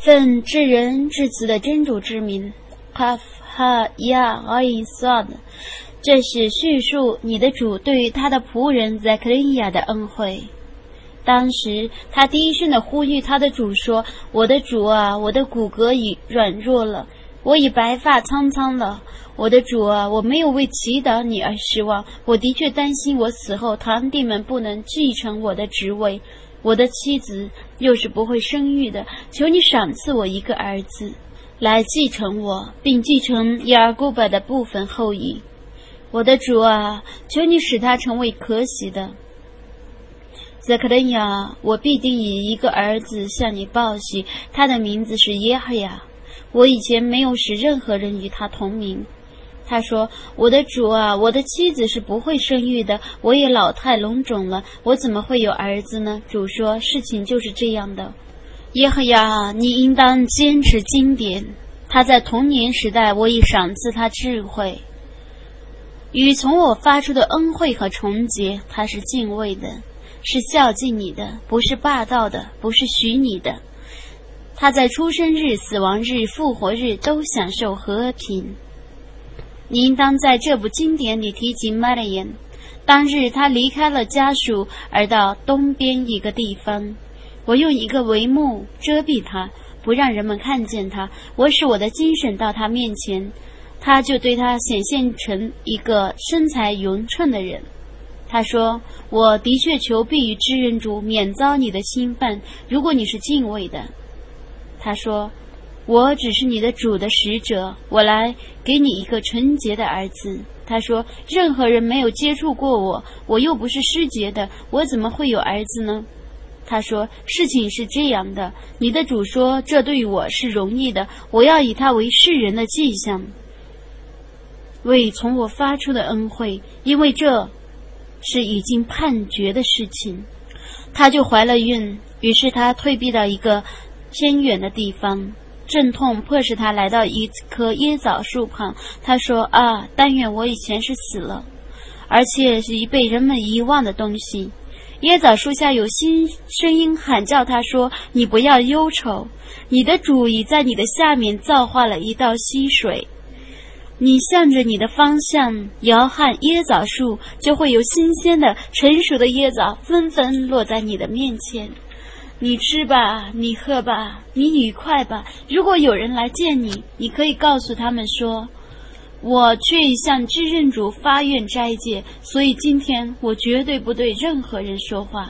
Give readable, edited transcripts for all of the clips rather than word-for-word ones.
奉至人至慈的真主之名，卡夫哈亚阿因萨的，这是叙述你的主对于他的仆人宰克利亚的恩惠。当时他低声地呼吁他的主说：我的主啊，我的骨骼已软弱了，我已白发苍苍了。我的主啊，我没有为祈祷你而失望，我的确担心我死后堂弟们不能继承我的职位，我的妻子又是不会生育的，求你赏赐我一个儿子来继承我，并继承亚尔古巴的部分后裔。我的主啊，求你使他成为可喜的。泽克伦亚，我必定以一个儿子向你报喜，他的名字是耶和亚。我以前没有使任何人与他同名。他说：我的主啊，我的妻子是不会生育的，我也老态龙钟了，我怎么会有儿子呢？主说：事情就是这样的。耶和亚，你应当坚持经典。他在童年时代，我已赏赐他智慧，与从我发出的恩惠和崇洁，他是敬畏的，是孝敬你的，不是霸道的，不是许你的。他在出生日、死亡日、复活日都享受和平。你应当在这部经典里提及麦勒言。当日他离开了家属，而到东边一个地方。我用一个帷幕遮蔽他，不让人们看见他。我使我的精神到他面前，他就对他显现成一个身材匀称的人。他说：我的确求必于知人主，免遭你的侵犯，如果你是敬畏的。他说：我只是你的主的使者，我来给你一个纯洁的儿子。他说：任何人没有接触过我，我又不是失节的，我怎么会有儿子呢？他说：事情是这样的，你的主说这对于我是容易的，我要以他为世人的迹象，为从我发出的恩惠，因为这是已经判决的事情。他就怀了孕，于是他退避到一个偏远的地方。阵痛迫使他来到一棵椰枣树旁。他说：啊，但愿我以前是死了，而且是已被人们遗忘的东西。椰枣树下有新声音喊叫他说：你不要忧愁，你的主已在你的下面造化了一道溪水，你向着你的方向摇撼椰枣树，就会有新鲜的成熟的椰枣纷纷落在你的面前。你吃吧，你喝吧，你愉快吧。如果有人来见你，你可以告诉他们说：我却已向至认主发愿斋戒，所以今天我绝对不对任何人说话。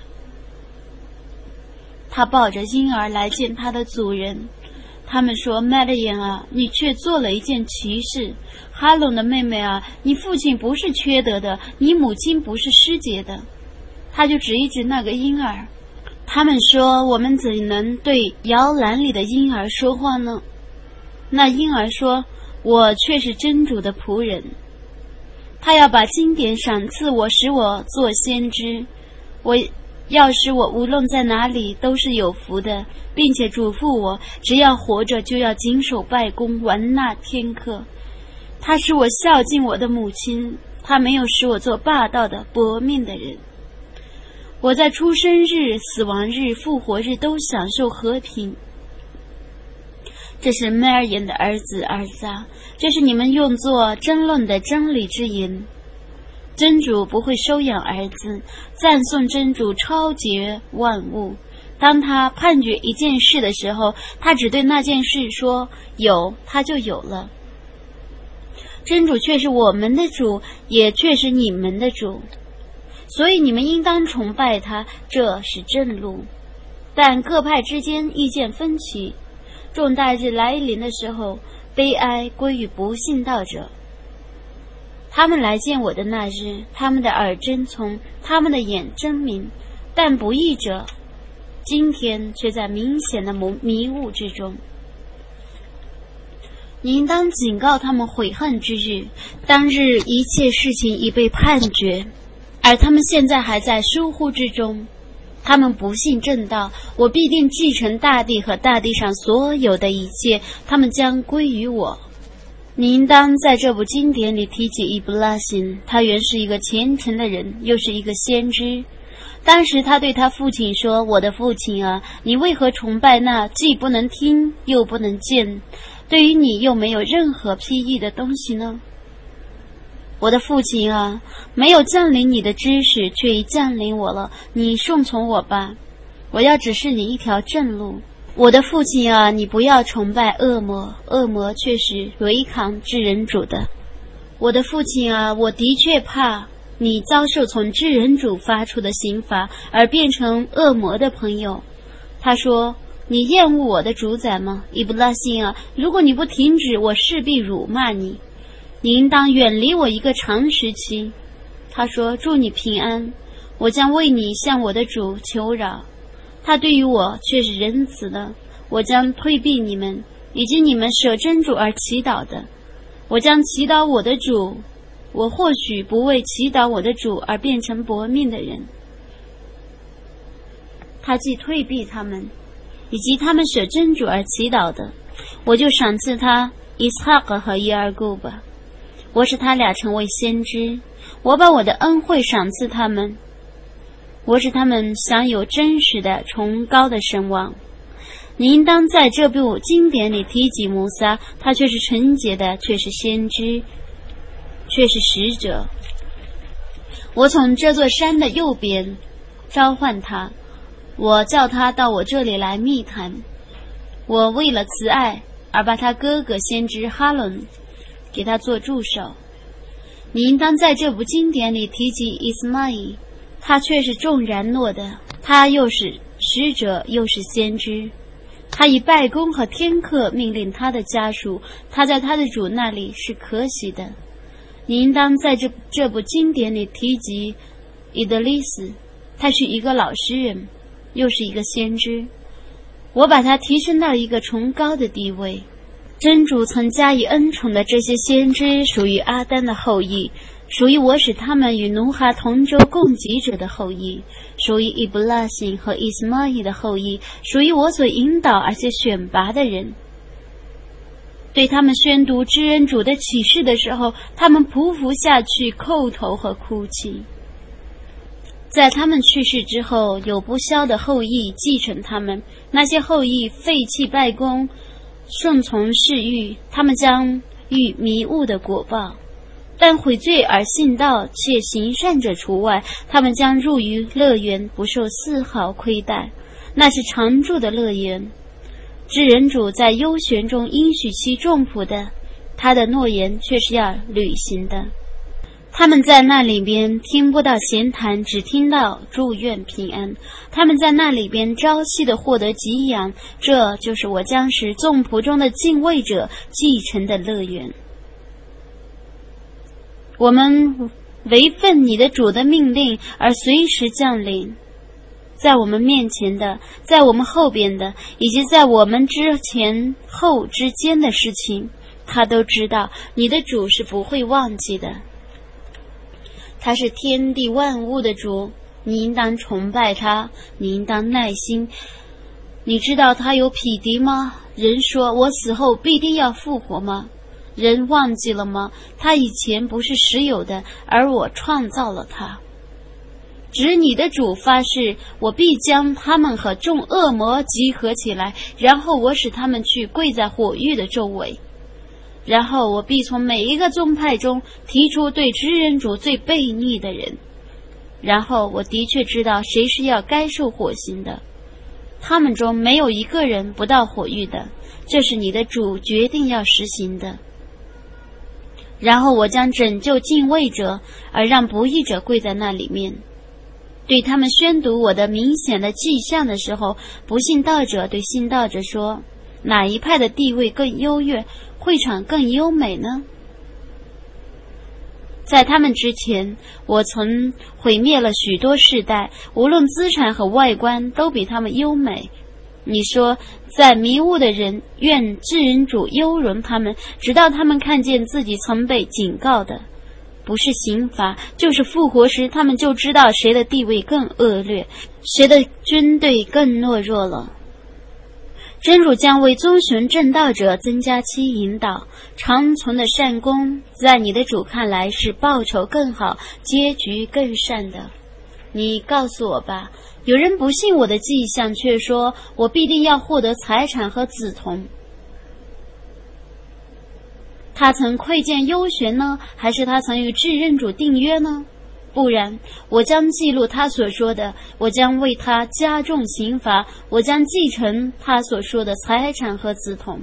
他抱着婴儿来见他的主人。他们说：麦勒言啊，你却做了一件奇事。哈隆的妹妹啊，你父亲不是缺德的，你母亲不是失节的。他就指一指那个婴儿。他们说：我们怎能对摇篮里的婴儿说话呢？那婴儿说：我却是真主的仆人，他要把经典赏赐我，使我做先知。我要使我无论在哪里都是有福的，并且嘱咐我，只要活着就要谨守拜功，完纳天课。他使我孝敬我的母亲，他没有使我做霸道的薄命的人。我在出生日、死亡日、复活日都享受和平。这是麦尔言的儿子儿撒，这是你们用作争论的真理之言。真主不会收养儿子，赞颂真主超绝万物。当他判决一件事的时候，他只对那件事说有，他就有了。真主却是我们的主，也却是你们的主，所以你们应当崇拜他，这是正路。但各派之间意见分歧，重大日来临的时候，悲哀归于不信道者。他们来见我的那日，他们的耳真从，他们的眼真明，但不义者今天却在明显的迷雾之中。你应当警告他们悔恨之日，当日一切事情已被判决，而他们现在还在疏忽之中。他们不信正道，我必定继承大地和大地上所有的一切，他们将归于我。你应当在这部经典里提起伊布拉辛，他原是一个虔诚的人，又是一个先知。 当时他对他父亲说：“我的父亲啊，你为何崇拜那既不能听又不能见，对于你又没有任何裨益的东西呢？我的父亲啊，没有降临你的知识，却已降临我了，你顺从我吧，我要指示你一条正路。我的父亲啊，你不要崇拜恶魔，恶魔却是违抗至人主的。我的父亲啊，我的确怕你遭受从至人主发出的刑罚，而变成恶魔的朋友。他说：你厌恶我的主宰吗？伊布拉欣啊，如果你不停止，我势必辱骂你。你应当远离我一个长时期。他说：祝你平安，我将为你向我的主求饶。他对于我却是仁慈的，我将退避你们，以及你们舍真主而祈祷的。我将祈祷我的主，我或许不为祈祷我的主而变成薄命的人。他既退避他们，以及他们舍真主而祈祷的，我就赏赐他伊斯哈格和伊尔古吧。我使他俩成为先知，我把我的恩惠赏赐他们，我使他们享有真实的崇高的声望。你应当在这部经典里提及摩撒，他却是纯洁的，却是先知，却是使者。我从这座山的右边召唤他，我叫他到我这里来密谈。我为了慈爱而把他哥哥先知哈伦给他做助手。你应当在这部经典里提及伊斯玛仪，他却是众然诺的，他又是使者又是先知。他以拜功和天课命令他的家属，他在他的主那里是可喜的。你应当在这部经典里提及伊德利斯，他是一个老诗人，又是一个先知。我把他提升到一个崇高的地位。真主曾加以恩宠的这些先知属于阿丹的后裔，属于我使他们与努哈同舟共济者的后裔，属于伊布拉欣和伊斯玛仪的后裔，属于我所引导而且选拔的人。对他们宣读知恩主的启示的时候，他们匍匐下去，叩头和哭泣。在他们去世之后，有不肖的后裔继承他们，那些后裔废弃拜功，顺从世欲，他们将遇迷雾的果报。但悔罪而信道且行善者除外，他们将入于乐园，不受丝毫亏待，那是常住的乐园。至人主在幽玄中应许其众仆的，他的诺言却是要履行的。他们在那里边听不到闲谈，只听到祝愿平安。他们在那里边朝夕的获得给养，这就是我将使众仆中的敬畏者继承的乐园。我们违奋你的主的命令而随时降临，在我们面前的，在我们后边的，以及在我们之前后之间的事情，他都知道。你的主是不会忘记的，他是天地万物的主，你应当崇拜他，你应当耐心。你知道他有匹敌吗？人说我死后必定要复活吗？人忘记了吗？他以前不是实有的，而我创造了他。指你的主发誓，我必将他们和众恶魔集合起来，然后我使他们去跪在火狱的周围。然后我必从每一个宗派中提出对知人主最悖逆的人，然后我的确知道谁是要该受火刑的，他们中没有一个人不到火狱的，这是你的主决定要实行的。然后我将拯救敬畏者，而让不义者跪在那里面。对他们宣读我的明显的迹象的时候，不信道者对信道者说，哪一派的地位更优越，会场更优美呢？在他们之前，我曾毁灭了许多世代，无论资产和外观都比他们优美。你说，在迷雾的人愿至人主优容他们，直到他们看见自己曾被警告的，不是刑罚就是复活时，他们就知道谁的地位更恶劣，谁的军队更懦弱了。真主将为遵循正道者增加其引导，长存的善功在你的主看来是报酬更好，结局更善的。 你告诉我吧，有人不信我的迹象，却说我必定要获得财产和子童。他曾窥见幽玄呢，还是他曾与至认主订约呢？不然，我将记录他所说的，我将为他加重刑罚，我将继承他所说的财产和子童，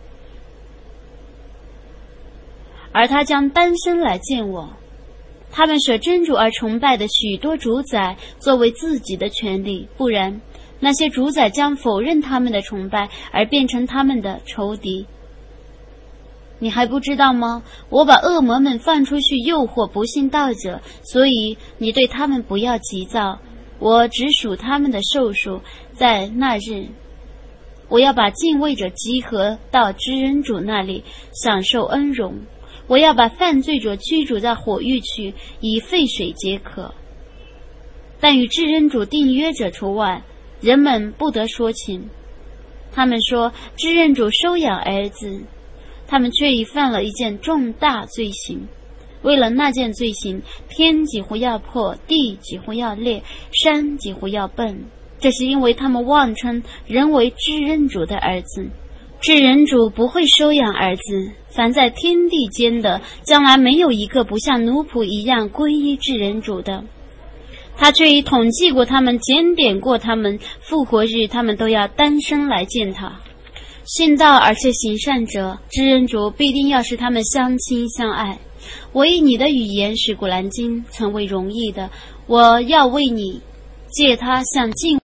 而他将单身来见我。他们舍真主而崇拜的许多主宰作为自己的权利，不然，那些主宰将否认他们的崇拜，而变成他们的仇敌。你还不知道吗？我把恶魔们放出去诱惑不信道者，所以你对他们不要急躁。我只数他们的寿数，在那日，我要把敬畏者集合到知恩主那里，享受恩荣。我要把犯罪者驱逐在火狱去，以沸水解渴。但与至恩主订约者除外，人们不得说情。他们说至恩主收养儿子，他们却已犯了一件重大罪行。为了那件罪行，天几乎要破，地几乎要裂，山几乎要崩。这是因为他们妄称人为至恩主的儿子。至人主不会收养儿子，凡在天地间的，将来没有一个不像奴仆一样皈依至人主的。他却已统计过他们，检点过他们，复活日他们都要单身来见他。信道而且行善者，至人主必定要使他们相亲相爱。我以你的语言使古兰经成为容易的，我要为你借他向敬